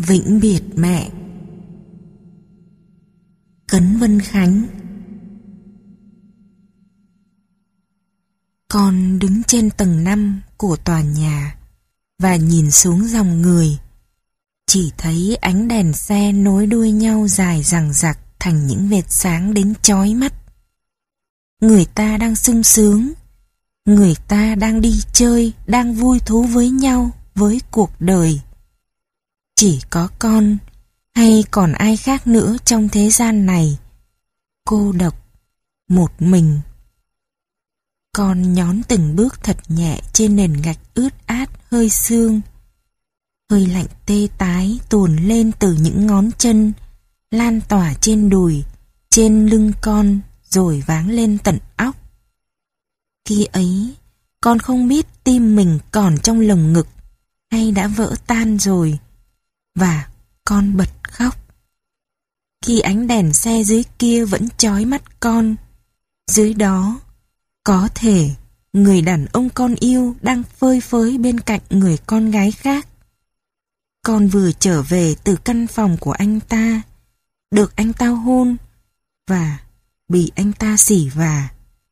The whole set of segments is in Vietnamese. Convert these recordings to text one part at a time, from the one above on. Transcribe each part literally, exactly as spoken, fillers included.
Vĩnh biệt mẹ. Cấn Vân Khánh. Con đứng trên tầng năm của tòa nhà và nhìn xuống dòng người. Chỉ thấy ánh đèn xe nối đuôi nhau dài dằng dặc thành những vệt sáng đến chói mắt. Người ta đang sung sướng, người ta đang đi chơi, đang vui thú với nhau, với cuộc đời. Chỉ có con, hay còn ai khác nữa trong thế gian này, cô độc, một mình. Con nhón từng bước thật nhẹ trên nền gạch ướt át hơi sương. Hơi lạnh tê tái tuồn lên từ những ngón chân, lan tỏa trên đùi, trên lưng con, rồi váng lên tận óc. Khi ấy, con không biết tim mình còn trong lồng ngực hay đã vỡ tan rồi, và con bật khóc. Khi ánh đèn xe dưới kia vẫn chói mắt con, dưới đó, có thể người đàn ông con yêu đang phơi phới bên cạnh người con gái khác. Con vừa trở về từ căn phòng của anh ta, được anh ta hôn và bị anh ta xỉ vả.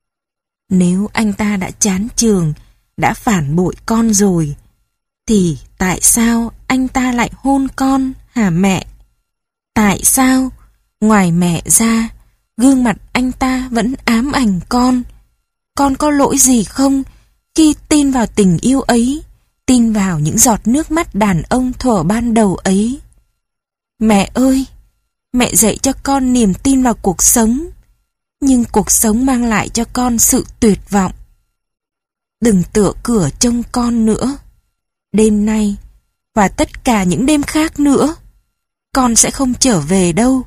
Nếu anh ta đã chán trường, đã phản bội con rồi, thì tại sao anh ta lại hôn con hả mẹ? Tại sao, ngoài mẹ ra, gương mặt anh ta vẫn ám ảnh con? Con có lỗi gì không khi tin vào tình yêu ấy, tin vào những giọt nước mắt đàn ông thuở ban đầu ấy? Mẹ ơi, mẹ dạy cho con niềm tin vào cuộc sống, nhưng cuộc sống mang lại cho con sự tuyệt vọng. Đừng tựa cửa trông con nữa. Đêm nay và tất cả những đêm khác nữa, con sẽ không trở về đâu.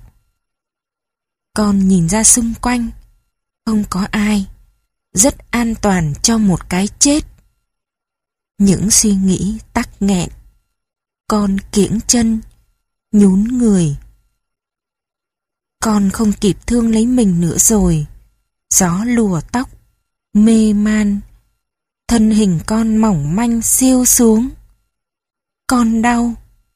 Con nhìn ra xung quanh, không có ai, rất an toàn cho một cái chết. Những suy nghĩ tắc nghẹn. Con kiễng chân, nhún người. Con không kịp thương lấy mình nữa rồi. Gió lùa tóc, mê man. Thân hình con mỏng manh siêu xuống. Con đau.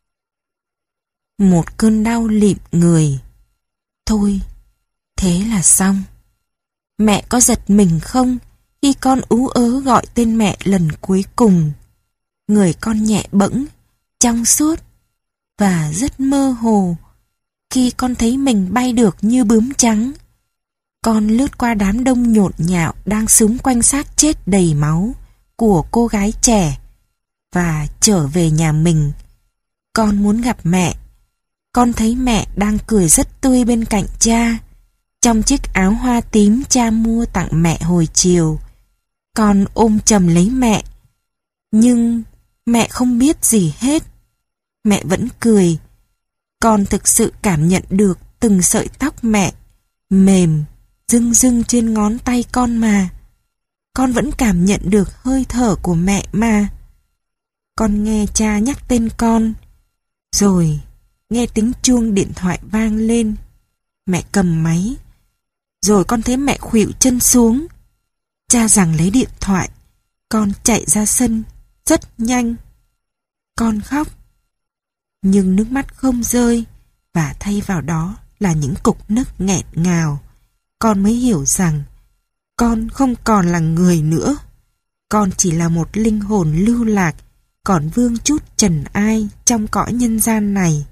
Một cơn đau lịm người. Thôi, thế là xong. Mẹ có giật mình không khi con ú ớ gọi tên mẹ lần cuối cùng? Người con nhẹ bẫng, trong suốt và rất mơ hồ khi con thấy mình bay được như bướm trắng. Con lướt qua đám đông nhộn nhạo đang xúm quanh xác chết đầy máu của cô gái trẻ và trở về nhà mình. Con muốn gặp mẹ. Con thấy mẹ đang cười rất tươi bên cạnh cha, trong chiếc áo hoa tím cha mua tặng mẹ hồi chiều. Con ôm chầm lấy mẹ, nhưng mẹ không biết gì hết. Mẹ vẫn cười. Con thực sự cảm nhận được từng sợi tóc mẹ mềm, rưng rưng trên ngón tay con mà. Con vẫn cảm nhận được hơi thở của mẹ mà. Con nghe cha nhắc tên con, rồi nghe tiếng chuông điện thoại vang lên. Mẹ cầm máy, rồi con thấy mẹ khuỵu chân xuống. Cha giằng lấy điện thoại. Con chạy ra sân rất nhanh. Con khóc, nhưng nước mắt không rơi, và thay vào đó là những cục nức nghẹn ngào. Con mới hiểu rằng con không còn là người nữa. Con chỉ là một linh hồn lưu lạc, còn vương chút trần ai trong cõi nhân gian này.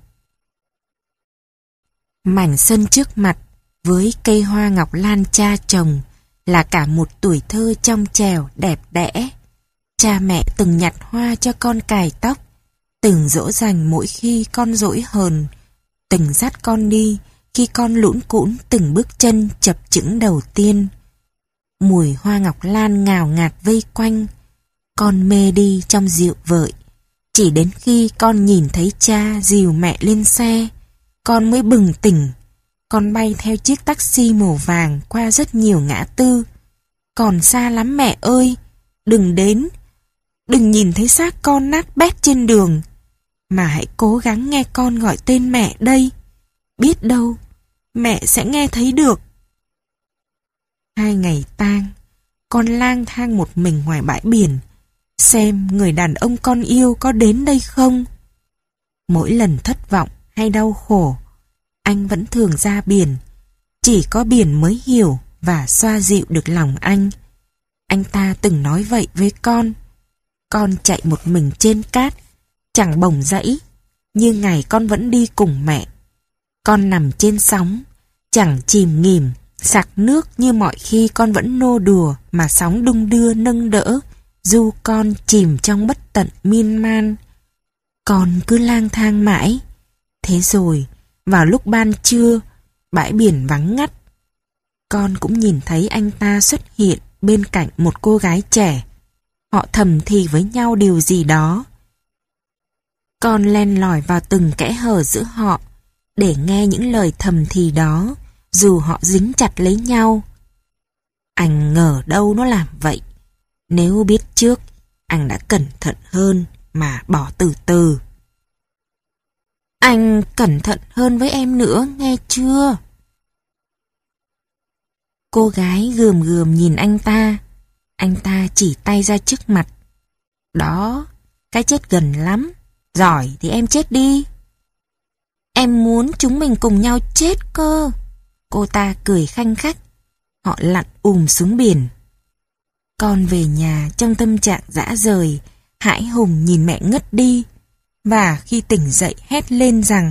Mảnh sân trước mặt với cây hoa ngọc lan cha trồng là cả một tuổi thơ trong trẻo đẹp đẽ. Cha mẹ từng nhặt hoa cho con cài tóc, từng dỗ dành mỗi khi con dỗi hờn, từng dắt con đi khi con lũn cũn từng bước chân chập chững đầu tiên. Mùi hoa ngọc lan ngào ngạt vây quanh. Con mê đi trong rượu vợi. Chỉ đến khi con nhìn thấy cha dìu mẹ lên xe, con mới bừng tỉnh. Con bay theo chiếc taxi màu vàng qua rất nhiều ngã tư. Còn xa lắm mẹ ơi, đừng đến. Đừng nhìn thấy xác con nát bét trên đường, mà hãy cố gắng nghe con gọi tên mẹ đây. Biết đâu mẹ sẽ nghe thấy được. Hai ngày tang, con lang thang một mình ngoài bãi biển, xem người đàn ông con yêu có đến đây không. Mỗi lần thất vọng hay đau khổ, anh vẫn thường ra biển. Chỉ có biển mới hiểu và xoa dịu được lòng anh. Anh ta từng nói vậy với con. Con chạy một mình trên cát, chẳng bồng dẫy, như ngày con vẫn đi cùng mẹ. Con nằm trên sóng, chẳng chìm nghỉm, sặc nước như mọi khi con vẫn nô đùa mà sóng đung đưa nâng đỡ, dù con chìm trong bất tận miên man. Con cứ lang thang mãi. Thế rồi, vào lúc ban trưa, bãi biển vắng ngắt, con cũng nhìn thấy anh ta xuất hiện bên cạnh một cô gái trẻ. Họ thầm thì với nhau điều gì đó. Con len lỏi vào từng kẽ hở giữa họ để nghe những lời thầm thì đó, dù họ dính chặt lấy nhau. Anh ngờ đâu nó làm vậy. Nếu biết trước, anh đã cẩn thận hơn mà bỏ từ từ. Anh cẩn thận hơn với em nữa, nghe chưa? Cô gái gườm gườm nhìn anh ta. Anh ta chỉ tay ra trước mặt. Đó, cái chết gần lắm. Giỏi thì em chết đi. Em muốn chúng mình cùng nhau chết cơ. Cô ta cười khanh khách. Họ lặn ùm xuống biển. Con về nhà trong tâm trạng dã rời, hãi hùng nhìn mẹ ngất đi. Và khi tỉnh dậy hét lên rằng: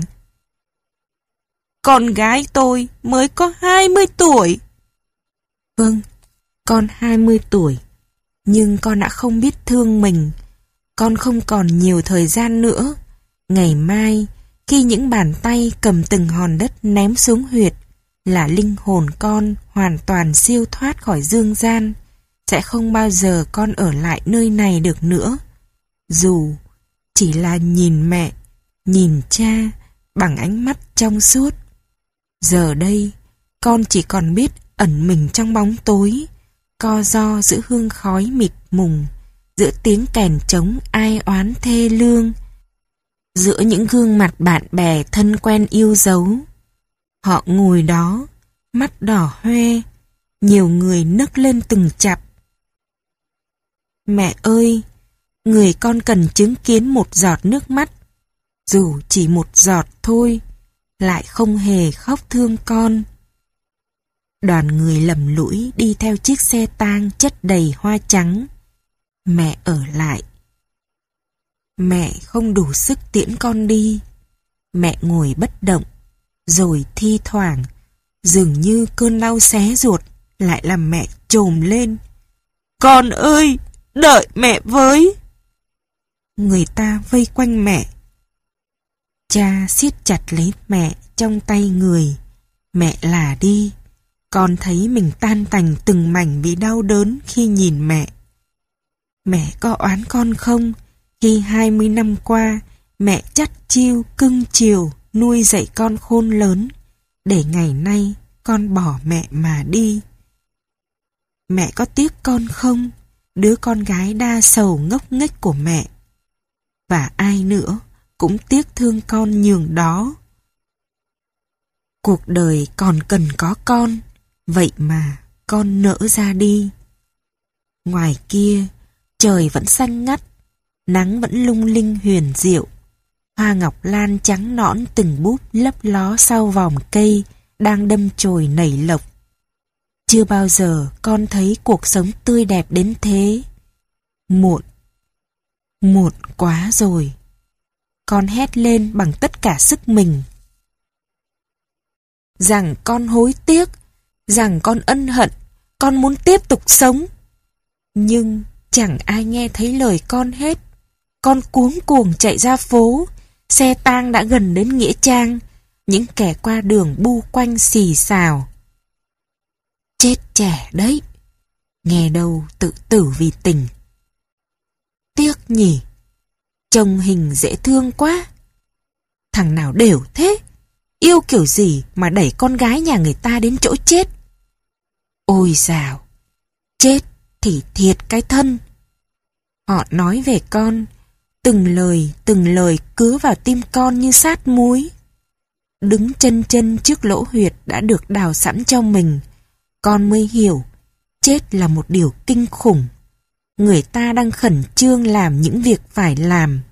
Con gái tôi mới có hai mươi tuổi. Vâng, con hai mươi tuổi. Nhưng con đã không biết thương mình. Con không còn nhiều thời gian nữa. Ngày mai, khi những bàn tay cầm từng hòn đất ném xuống huyệt, là linh hồn con hoàn toàn siêu thoát khỏi dương gian. Sẽ không bao giờ con ở lại nơi này được nữa. Dù chỉ là nhìn mẹ, nhìn cha bằng ánh mắt trong suốt. Giờ đây, con chỉ còn biết ẩn mình trong bóng tối, co ro giữa hương khói mịt mùng, giữa tiếng kèn trống ai oán thê lương, giữa những gương mặt bạn bè thân quen yêu dấu. Họ ngồi đó, mắt đỏ hoe, nhiều người nức lên từng chặp. Mẹ ơi, người con cần chứng kiến một giọt nước mắt, dù chỉ một giọt thôi, lại không hề khóc thương con. Đoàn người lầm lũi đi theo chiếc xe tang chất đầy hoa trắng. Mẹ ở lại. Mẹ không đủ sức tiễn con đi. Mẹ ngồi bất động, rồi thi thoảng, dường như cơn đau xé ruột lại làm mẹ trồm lên. Con ơi, đợi mẹ với. Người ta vây quanh mẹ. Cha siết chặt lấy mẹ trong tay người. Mẹ là đi. Con thấy mình tan tành từng mảnh vì đau đớn khi nhìn mẹ. Mẹ có oán con không? Khi hai mươi năm qua, mẹ chắt chiu cưng chiều nuôi dạy con khôn lớn, để ngày nay con bỏ mẹ mà đi. Mẹ có tiếc con không? Đứa con gái đa sầu ngốc nghếch của mẹ. Và ai nữa cũng tiếc thương con nhường đó. Cuộc đời còn cần có con, vậy mà con nỡ ra đi. Ngoài kia, trời vẫn xanh ngắt, nắng vẫn lung linh huyền diệu. Hoa ngọc lan trắng nõn từng búp lấp ló sau vòng cây đang đâm chồi nảy lộc. Chưa bao giờ con thấy cuộc sống tươi đẹp đến thế. Muộn, muộn quá rồi. Con hét lên bằng tất cả sức mình. Rằng con hối tiếc, rằng con ân hận, con muốn tiếp tục sống. Nhưng chẳng ai nghe thấy lời con hết. Con cuống cuồng chạy ra phố. Xe tang đã gần đến nghĩa trang. Những kẻ qua đường bu quanh xì xào. Chết trẻ đấy. Nghe đâu tự tử vì tình. Tiếc nhỉ. Trông hình dễ thương quá. Thằng nào đều thế. Yêu kiểu gì mà đẩy con gái nhà người ta đến chỗ chết. Ôi dào. Chết thì thiệt cái thân. Họ nói về con. Từng lời từng lời cứa vào tim con như sát muối. Đứng chân chân trước lỗ huyệt đã được đào sẵn cho mình, con mới hiểu chết là một điều kinh khủng. Người ta đang khẩn trương làm những việc phải làm,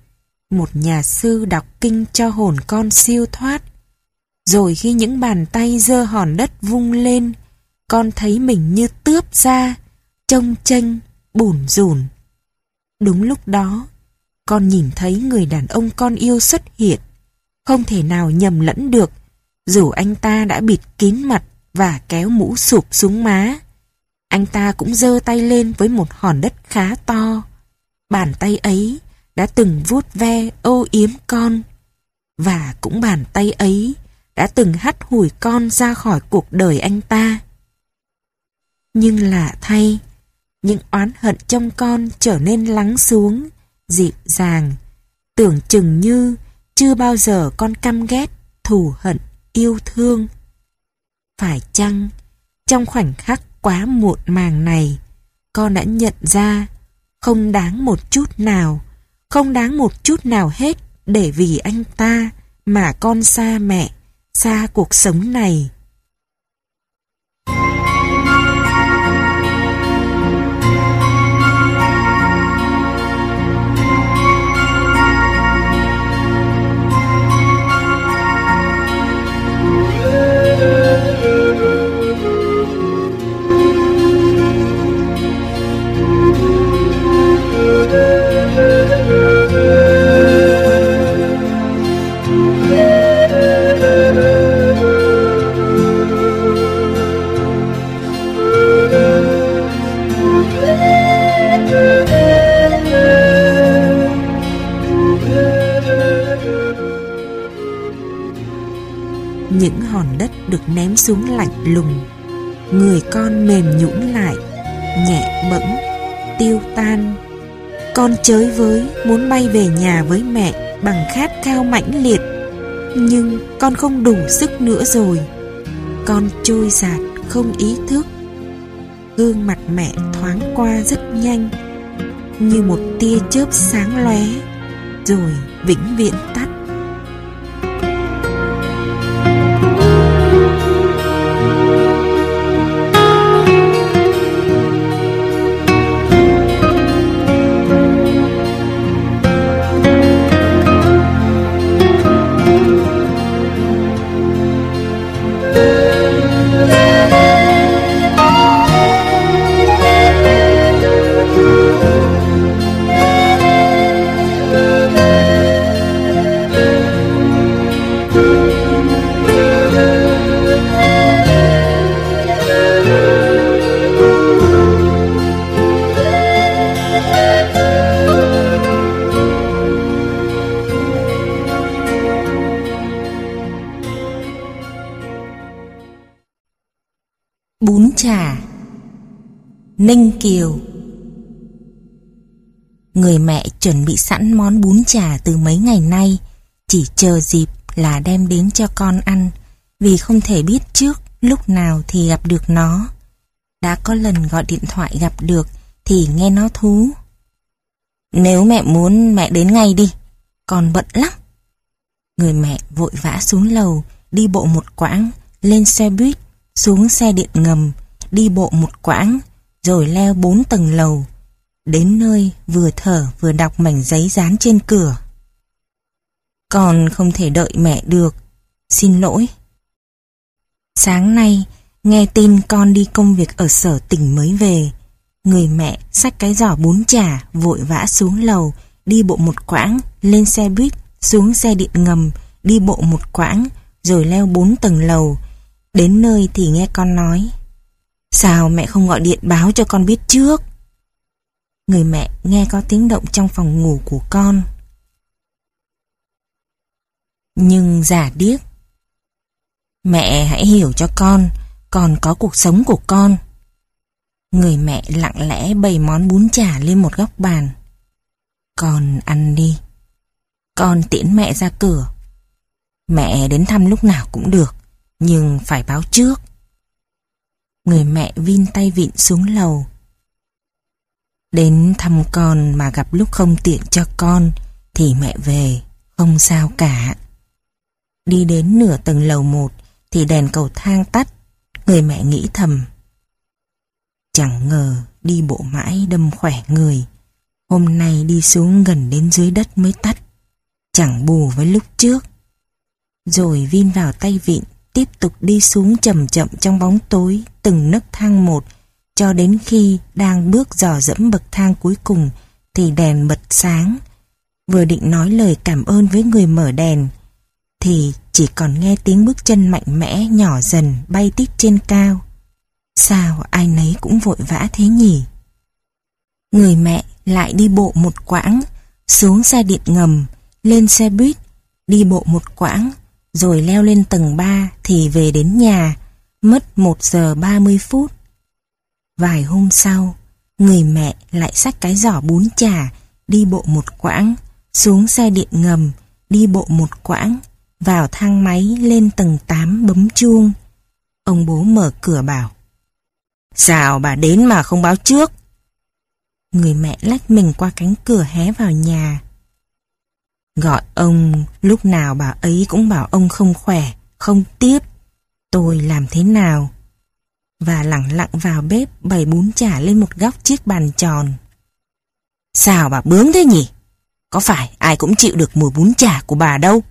một nhà sư đọc kinh cho hồn con siêu thoát. Rồi khi những bàn tay giơ hòn đất vung lên, con thấy mình như tướp ra, trông chênh, bủn rủn. Đúng lúc đó, con nhìn thấy người đàn ông con yêu xuất hiện, không thể nào nhầm lẫn được, dù anh ta đã bịt kín mặt và kéo mũ sụp xuống má. Anh ta cũng giơ tay lên với một hòn đất khá to. Bàn tay ấy đã từng vuốt ve âu yếm con, và cũng bàn tay ấy đã từng hắt hủi con ra khỏi cuộc đời anh ta. Nhưng lạ thay, những oán hận trong con trở nên lắng xuống, dịu dàng, tưởng chừng như chưa bao giờ con căm ghét, thù hận, yêu thương. Phải chăng, trong khoảnh khắc quá muộn màng này, con đã nhận ra không đáng một chút nào, không đáng một chút nào hết để vì anh ta mà con xa mẹ, xa cuộc sống này. Những hòn đất được ném xuống lạnh lùng, người con mềm nhũn lại, nhẹ bẫng, tiêu tan. Con chới với muốn bay về nhà với mẹ bằng khát khao mãnh liệt, nhưng con không đủ sức nữa rồi. Con trôi dạt không ý thức. Gương mặt mẹ thoáng qua rất nhanh, như một tia chớp sáng lóe, rồi vĩnh viễn tắt. Bún chả. Ninh Kiều. Người mẹ chuẩn bị sẵn món bún chả từ mấy ngày nay, chỉ chờ dịp là đem đến cho con ăn, vì không thể biết trước lúc nào thì gặp được nó. Đã có lần gọi điện thoại gặp được thì nghe nó thú: "Nếu mẹ muốn mẹ đến ngay đi, con bận lắm." Người mẹ vội vã xuống lầu, đi bộ một quãng, lên xe buýt, xuống xe điện ngầm, đi bộ một quãng, rồi leo bốn tầng lầu. Đến nơi vừa thở vừa đọc mảnh giấy dán trên cửa: "Con không thể đợi mẹ được, xin lỗi." Sáng nay, nghe tin con đi công việc ở sở tỉnh mới về, người mẹ xách cái giỏ bún chả vội vã xuống lầu, đi bộ một quãng, lên xe buýt, xuống xe điện ngầm, đi bộ một quãng, rồi leo bốn tầng lầu. Đến nơi thì nghe con nói: "Sao mẹ không gọi điện báo cho con biết trước?" Người mẹ nghe có tiếng động trong phòng ngủ của con, nhưng giả điếc: "Mẹ hãy hiểu cho con, con có cuộc sống của con." Người mẹ lặng lẽ bày món bún chả lên một góc bàn: "Con ăn đi, con tiễn mẹ ra cửa. Mẹ đến thăm lúc nào cũng được, nhưng phải báo trước." Người mẹ vin tay vịn xuống lầu: "Đến thăm con mà gặp lúc không tiện cho con thì mẹ về, không sao cả." Đi đến nửa tầng lầu một thì đèn cầu thang tắt. Người mẹ nghĩ thầm: chẳng ngờ đi bộ mãi đâm khỏe người, hôm nay đi xuống gần đến dưới đất mới tắt. chẳng bù với lúc trước. Rồi vin vào tay vịn, tiếp tục đi xuống chậm chậm trong bóng tối, từng nấc thang một, cho đến khi đang bước dò dẫm bậc thang cuối cùng thì đèn bật sáng. Vừa định nói lời cảm ơn với người mở đèn thì chỉ còn nghe tiếng bước chân mạnh mẽ nhỏ dần bay tít trên cao. Sao ai nấy cũng vội vã thế nhỉ? Người mẹ lại đi bộ một quãng, xuống xe điện ngầm, lên xe buýt, đi bộ một quãng, rồi leo lên tầng ba thì về đến nhà, mất một giờ ba mươi phút. Vài hôm sau, người mẹ lại xách cái giỏ bún chả, đi bộ một quãng, xuống xe điện ngầm, đi bộ một quãng, vào thang máy lên tầng tám bấm chuông. Ông bố mở cửa bảo: "Sao bà đến mà không báo trước?" Người mẹ lách mình qua cánh cửa hé vào nhà. "Gọi ông, lúc nào bà ấy cũng bảo ông không khỏe, không tiếp. Tôi làm thế nào?" Và lẳng lặng vào bếp bày bún chả lên một góc chiếc bàn tròn. "Sao bà bướng thế nhỉ? Có phải ai cũng chịu được mùi bún chả của bà đâu."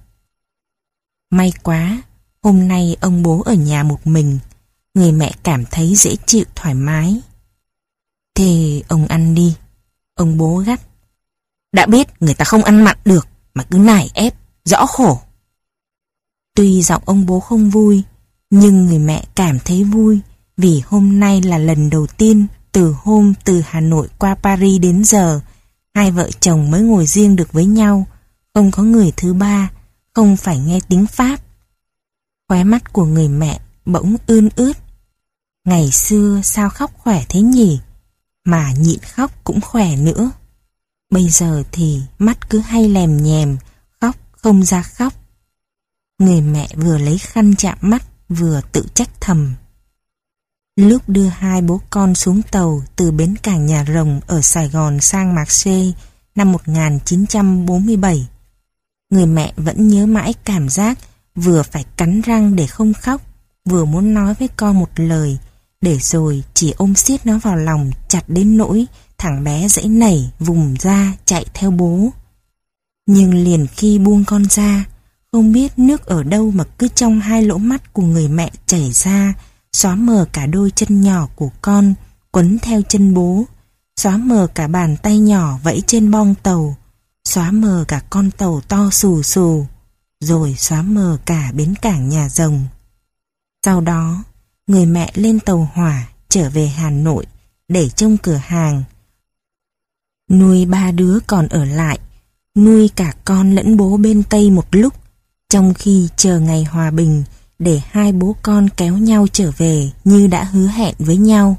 May quá, hôm nay ông bố ở nhà một mình, người mẹ cảm thấy dễ chịu thoải mái. "Thế ông ăn đi," ông bố gắt. "Đã biết người ta không ăn mặn được mà cứ nài ép, rõ khổ." Tuy giọng ông bố không vui, nhưng người mẹ cảm thấy vui vì hôm nay là lần đầu tiên từ hôm từ Hà Nội qua Paris đến giờ, hai vợ chồng mới ngồi riêng được với nhau, không có người thứ ba, không phải nghe tiếng Pháp. Khóe mắt của người mẹ bỗng ươn ướt. Ngày xưa sao khóc khỏe thế nhỉ? Mà nhịn khóc cũng khỏe nữa. Bây giờ thì mắt cứ hay lèm nhèm, khóc không ra khóc. Người mẹ vừa lấy khăn chạm mắt, vừa tự trách thầm. Lúc đưa hai bố con xuống tàu từ bến cảng Nhà Rồng ở Sài Gòn sang Marseille năm một nghìn chín trăm bốn mươi bảy, người mẹ vẫn nhớ mãi cảm giác vừa phải cắn răng để không khóc, vừa muốn nói với con một lời, để rồi chỉ ôm siết nó vào lòng chặt đến nỗi thằng bé giãy nảy vùng ra chạy theo bố. Nhưng liền khi buông con ra, không biết nước ở đâu mà cứ trong hai lỗ mắt của người mẹ chảy ra, xóa mờ cả đôi chân nhỏ của con quấn theo chân bố, xóa mờ cả bàn tay nhỏ vẫy trên bong tàu, xóa mờ cả con tàu to xù xù, rồi xóa mờ cả bến cảng Nhà Rồng. Sau đó, người mẹ lên tàu hỏa trở về Hà Nội để trông cửa hàng, nuôi ba đứa còn ở lại, nuôi cả con lẫn bố bên Tây một lúc, trong khi chờ ngày hòa bình để hai bố con kéo nhau trở về như đã hứa hẹn với nhau.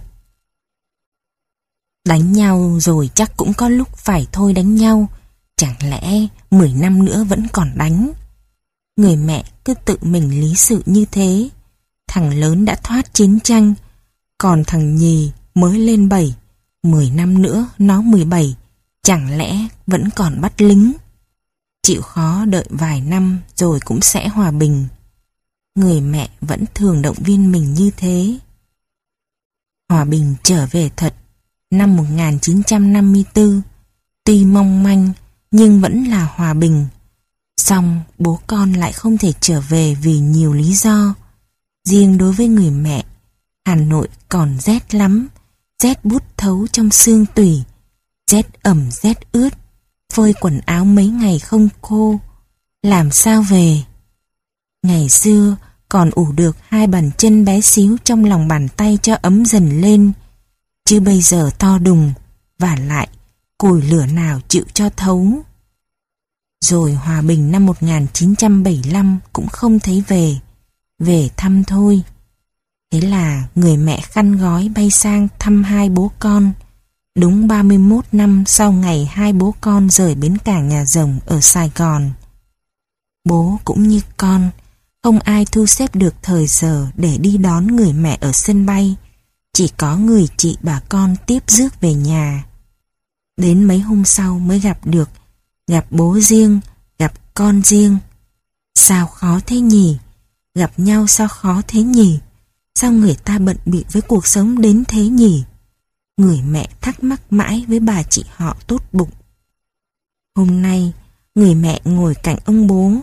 Đánh nhau rồi chắc cũng có lúc phải thôi đánh nhau, chẳng lẽ mười năm nữa vẫn còn đánh? Người mẹ cứ tự mình lý sự như thế. Thằng lớn đã thoát chiến tranh, còn thằng nhì mới lên bảy, mười năm nữa nó mười bảy, chẳng lẽ vẫn còn bắt lính? Chịu khó đợi vài năm rồi cũng sẽ hòa bình. Người mẹ vẫn thường động viên mình như thế. Hòa bình trở về thật năm một nghìn chín trăm năm mươi tư, tuy mong manh nhưng vẫn là hòa bình. Song bố con lại không thể trở về vì nhiều lý do. Riêng đối với người mẹ, Hà Nội còn rét lắm, rét buốt thấu trong xương tủy, rét ẩm rét ướt, phơi quần áo mấy ngày không khô, làm sao về? Ngày xưa còn ủ được hai bàn chân bé xíu trong lòng bàn tay cho ấm dần lên, chứ bây giờ to đùng, và lại củi lửa nào chịu cho thấu. Rồi hòa bình năm một nghìn chín trăm bảy mươi lăm cũng không thấy về, về thăm thôi. Thế là người mẹ khăn gói bay sang thăm hai bố con, đúng ba mươi mốt năm sau ngày hai bố con rời bến cảng Nhà Rồng ở Sài Gòn. Bố cũng như con, không ai thu xếp được thời giờ để đi đón người mẹ ở sân bay, chỉ có người chị bà con tiếp rước về nhà. Đến mấy hôm sau mới gặp được, gặp bố riêng, gặp con riêng. Sao khó thế nhỉ? Gặp nhau sao khó thế nhỉ? Sao người ta bận bịu với cuộc sống đến thế nhỉ? Người mẹ thắc mắc mãi với bà chị họ tốt bụng. Hôm nay, người mẹ ngồi cạnh ông bố.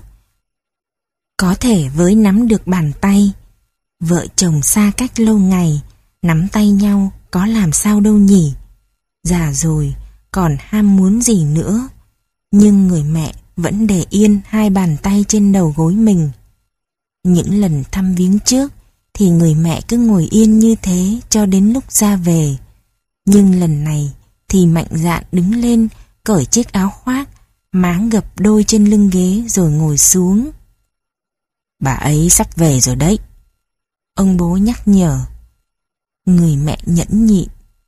Có thể với nắm được bàn tay, vợ chồng xa cách lâu ngày, nắm tay nhau có làm sao đâu nhỉ. Già rồi, còn ham muốn gì nữa. Nhưng người mẹ vẫn để yên hai bàn tay trên đầu gối mình. Những lần thăm viếng trước thì người mẹ cứ ngồi yên như thế cho đến lúc ra về. Nhưng lần này thì mạnh dạn đứng lên, cởi chiếc áo khoác, máng gập đôi trên lưng ghế rồi ngồi xuống. Bà ấy sắp về rồi đấy, ông bố nhắc nhở. Người mẹ nhẫn nhịn.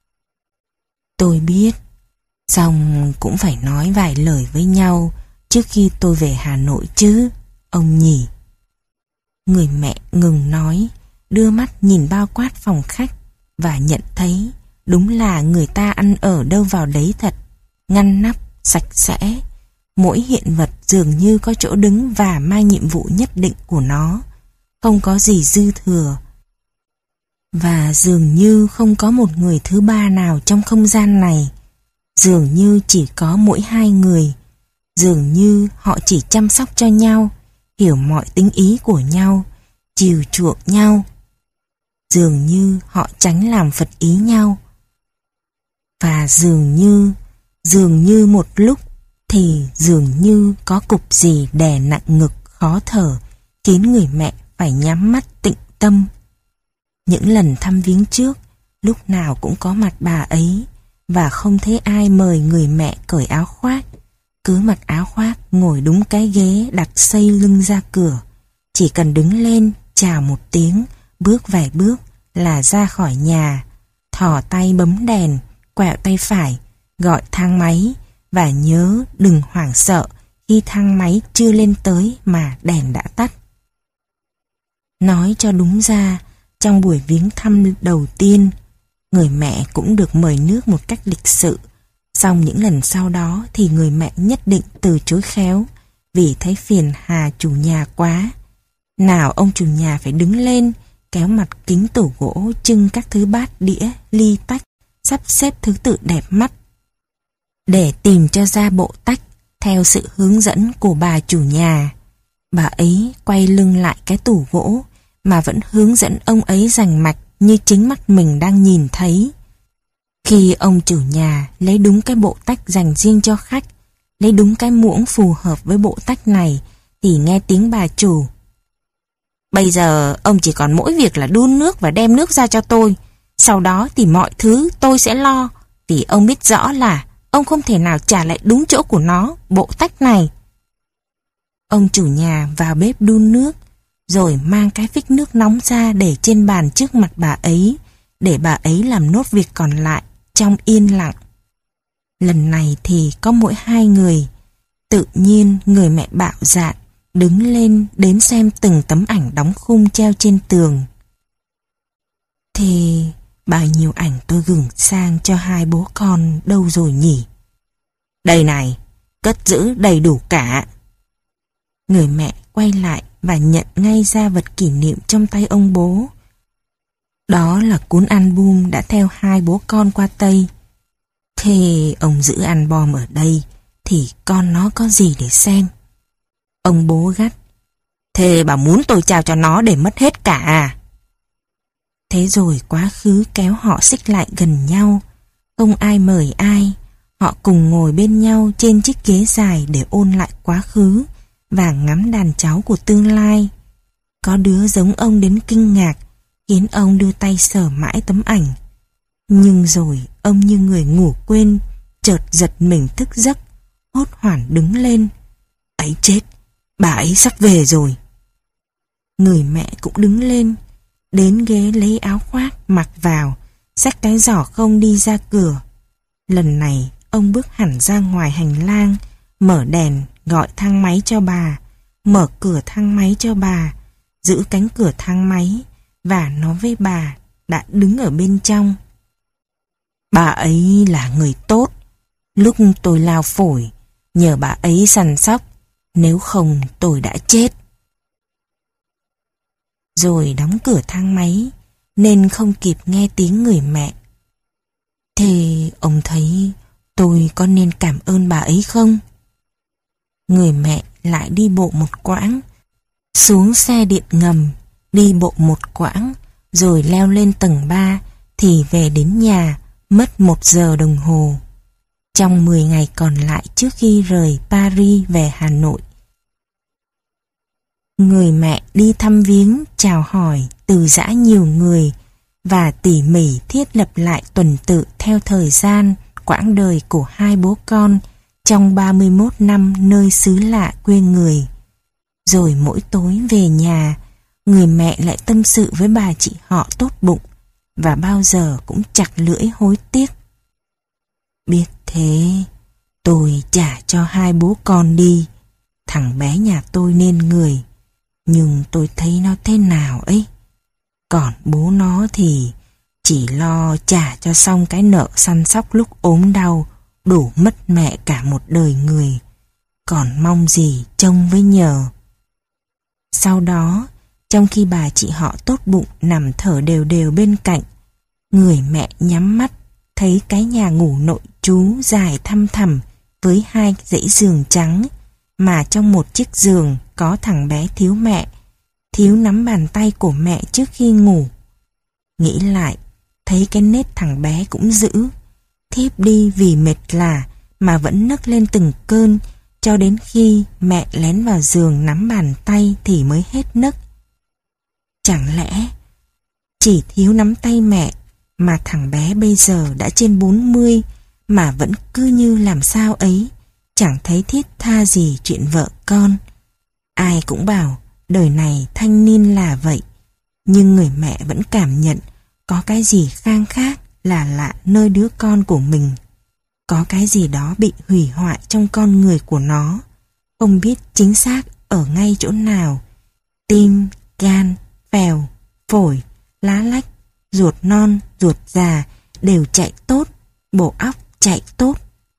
Tôi biết, xong cũng phải nói vài lời với nhau trước khi tôi về Hà Nội chứ, ông nhỉ. Người mẹ ngừng nói, đưa mắt nhìn bao quát phòng khách và nhận thấy đúng là người ta ăn ở đâu vào đấy thật, ngăn nắp, sạch sẽ. Mỗi hiện vật dường như có chỗ đứng và mang nhiệm vụ nhất định của nó, không có gì dư thừa. Và dường như không có một người thứ ba nào trong không gian này. Dường như chỉ có mỗi hai người. Dường như họ chỉ chăm sóc cho nhau, hiểu mọi tính ý của nhau, chiều chuộng nhau. Dường như họ tránh làm phật ý nhau. Và dường như, dường như một lúc thì dường như có cục gì đè nặng ngực khó thở, khiến người mẹ phải nhắm mắt tĩnh tâm. Những lần thăm viếng trước, lúc nào cũng có mặt bà ấy, và không thấy ai mời người mẹ cởi áo khoác. Cứ mặc áo khoác ngồi đúng cái ghế đặt xây lưng ra cửa. Chỉ cần đứng lên, chào một tiếng, bước vài bước là ra khỏi nhà, thò tay bấm đèn, quẹo tay phải, gọi thang máy, và nhớ đừng hoảng sợ khi thang máy chưa lên tới mà đèn đã tắt. Nói cho đúng ra, trong buổi viếng thăm đầu tiên, người mẹ cũng được mời nước một cách lịch sự. Song những lần sau đó thì người mẹ nhất định từ chối khéo, vì thấy phiền hà chủ nhà quá. Nào ông chủ nhà phải đứng lên, kéo mặt kính tủ gỗ trưng các thứ bát đĩa, ly tách, sắp xếp thứ tự đẹp mắt, để tìm cho ra bộ tách theo sự hướng dẫn của bà chủ nhà. Bà ấy quay lưng lại cái tủ gỗ mà vẫn hướng dẫn ông ấy rành mạch như chính mắt mình đang nhìn thấy. Khi ông chủ nhà lấy đúng cái bộ tách dành riêng cho khách, lấy đúng cái muỗng phù hợp với bộ tách này, thì nghe tiếng bà chủ: Bây giờ ông chỉ còn mỗi việc là đun nước và đem nước ra cho tôi. Sau đó thì mọi thứ tôi sẽ lo, vì ông biết rõ là ông không thể nào trả lại đúng chỗ của nó, bộ tách này. Ông chủ nhà vào bếp đun nước, rồi mang cái phích nước nóng ra để trên bàn trước mặt bà ấy, để bà ấy làm nốt việc còn lại trong yên lặng. Lần này thì có mỗi hai người. Tự nhiên người mẹ bạo dạn đứng lên đến xem từng tấm ảnh đóng khung treo trên tường. Thì bao nhiêu ảnh tôi gửi sang cho hai bố con đâu rồi nhỉ? Đây này, cất giữ đầy đủ cả. Người mẹ quay lại và nhận ngay ra vật kỷ niệm trong tay ông bố. Đó là cuốn album đã theo hai bố con qua Tây. Thế ông giữ album ở đây thì con nó có gì để xem? Ông bố gắt: Thế bà muốn tôi trao cho nó để mất hết cả à? Thế rồi quá khứ kéo họ xích lại gần nhau. Không ai mời ai. Họ cùng ngồi bên nhau trên chiếc ghế dài để ôn lại quá khứ và ngắm đàn cháu của tương lai. Có đứa giống ông đến kinh ngạc, khiến ông đưa tay sờ mãi tấm ảnh. Nhưng rồi ông như người ngủ quên, chợt giật mình thức giấc, hốt hoảng đứng lên. Ấy chết, bà ấy sắp về rồi. Người mẹ cũng đứng lên, đến ghế lấy áo khoác mặc vào, xách cái giỏ không đi ra cửa. Lần này ông bước hẳn ra ngoài hành lang, mở đèn, gọi thang máy cho bà, mở cửa thang máy cho bà, giữ cánh cửa thang máy và nói với bà đã đứng ở bên trong: Bà ấy là người tốt. Lúc tôi lao phổi, nhờ bà ấy săn sóc, nếu không tôi đã chết. Rồi đóng cửa thang máy, nên không kịp nghe tiếng người mẹ. Thế ông thấy tôi có nên cảm ơn bà ấy không? Người mẹ lại đi bộ một quãng, xuống xe điện ngầm, đi bộ một quãng, rồi leo lên tầng ba thì về đến nhà mất một giờ đồng hồ. Trong mười ngày còn lại trước khi rời Paris về Hà Nội, người mẹ đi thăm viếng, chào hỏi, từ giã nhiều người và tỉ mỉ thiết lập lại tuần tự theo thời gian, quãng đời của hai bố con trong ba mươi mốt năm nơi xứ lạ quê người. Rồi mỗi tối về nhà, người mẹ lại tâm sự với bà chị họ tốt bụng và bao giờ cũng chặt lưỡi hối tiếc. Biết thế, tôi trả cho hai bố con đi. Thằng bé nhà tôi nên người, nhưng tôi thấy nó thế nào ấy. Còn bố nó thì chỉ lo trả cho xong cái nợ săn sóc lúc ốm đau, đủ mất mẹ cả một đời người. Còn mong gì trông với nhờ. Sau đó, trong khi bà chị họ tốt bụng nằm thở đều đều bên cạnh, người mẹ nhắm mắt thấy cái nhà ngủ nội trú dài thăm thẳm với hai dãy giường trắng, mà trong một chiếc giường có thằng bé thiếu mẹ, thiếu nắm bàn tay của mẹ trước khi ngủ. Nghĩ lại, thấy cái nết thằng bé cũng dữ, thiếp đi vì mệt lả mà vẫn nấc lên từng cơn, cho đến khi mẹ lén vào giường nắm bàn tay thì mới hết nấc. Chẳng lẽ chỉ thiếu nắm tay mẹ mà thằng bé bây giờ đã trên bốn mươi mà vẫn cứ như làm sao ấy, chẳng thấy thiết tha gì chuyện vợ con. Ai cũng bảo đời này thanh niên là vậy, nhưng người mẹ vẫn cảm nhận có cái gì khang khác là lạ nơi đứa con của mình. Có cái gì đó bị hủy hoại trong con người của nó, không biết chính xác ở ngay chỗ nào. Tim, gan, phèo, phổi, lá lách, ruột non, ruột già đều chạy tốt, bộ óc chạy tốt.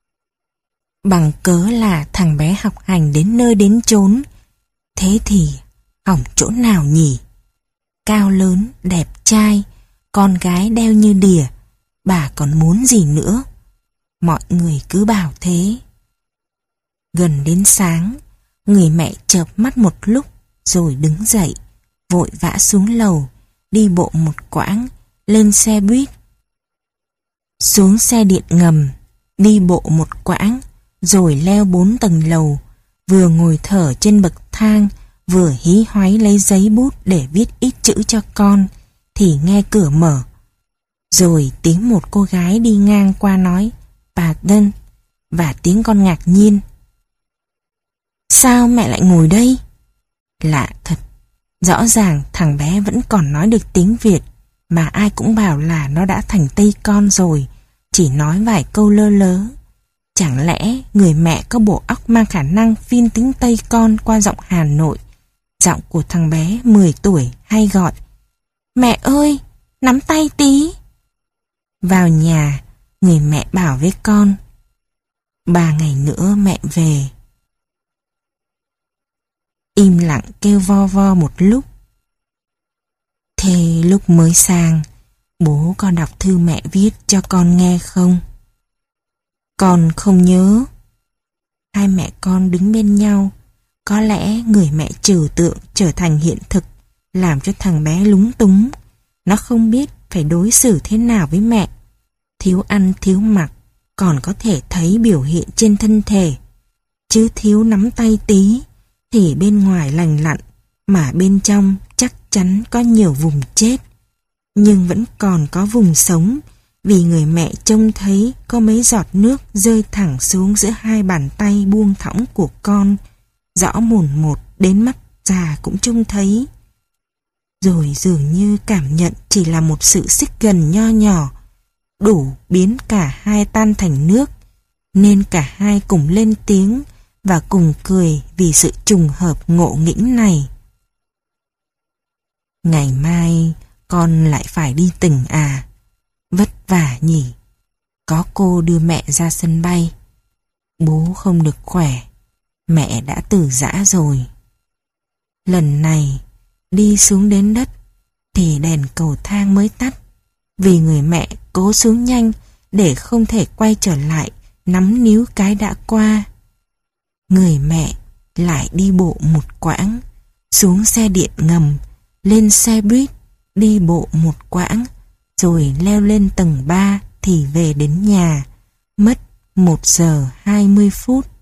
Bằng cớ là thằng bé học hành đến nơi đến chốn. Thế thì hỏng chỗ nào nhỉ? Cao lớn, đẹp trai, con gái đeo như đỉa, bà còn muốn gì nữa? Mọi người cứ bảo thế. Gần đến sáng, người mẹ chợp mắt một lúc rồi đứng dậy, vội vã xuống lầu, đi bộ một quãng, lên xe buýt. Xuống xe điện ngầm, đi bộ một quãng, rồi leo bốn tầng lầu, vừa ngồi thở trên bậc thang, vừa hí hoáy lấy giấy bút để viết ít chữ cho con, thì nghe cửa mở. Rồi tiếng một cô gái đi ngang qua nói "Pardon", và tiếng con ngạc nhiên: "Sao mẹ lại ngồi đây?" Lạ thật, rõ ràng thằng bé vẫn còn nói được tiếng Việt, mà ai cũng bảo là nó đã thành Tây con rồi, chỉ nói vài câu lơ lớ. Chẳng lẽ người mẹ có bộ óc mang khả năng phiên tính Tây con qua giọng Hà Nội? Giọng của thằng bé mười tuổi hay gọi: "Mẹ ơi, nắm tay tí." Vào nhà, người mẹ bảo với con: "Ba ngày nữa mẹ về." Im lặng kêu vo vo một lúc. "Thế lúc mới sang, bố có đọc thư mẹ viết cho con nghe không?" "Con không nhớ." Hai mẹ con đứng bên nhau. Có lẽ người mẹ trừu tượng trở thành hiện thực, làm cho thằng bé lúng túng. Nó không biết phải đối xử thế nào với mẹ. Thiếu ăn thiếu mặc còn có thể thấy biểu hiện trên thân thể, chứ thiếu nắm tay tí thì bên ngoài lành lặn, mà bên trong chắc chắn có nhiều vùng chết. Nhưng vẫn còn có vùng sống, vì người mẹ trông thấy có mấy giọt nước rơi thẳng xuống giữa hai bàn tay buông thõng của con, rõ mồn một đến mắt già cũng trông thấy. Rồi dường như cảm nhận chỉ là một sự xích gần nho nhỏ, đủ biến cả hai tan thành nước, nên cả hai cùng lên tiếng và cùng cười vì sự trùng hợp ngộ nghĩnh này. "Ngày mai con lại phải đi tỉnh à? Vất vả nhỉ? Có cô đưa mẹ ra sân bay. Bố không được khỏe, mẹ đã từ giã rồi." Lần này đi xuống đến đất thì đèn cầu thang mới tắt, vì người mẹ cố xuống nhanh để không thể quay trở lại nắm níu cái đã qua. Người mẹ lại đi bộ một quãng, xuống xe điện ngầm, lên xe buýt, đi bộ một quãng, rồi leo lên tầng ba thì về đến nhà. Mất một giờ hai mươi phút.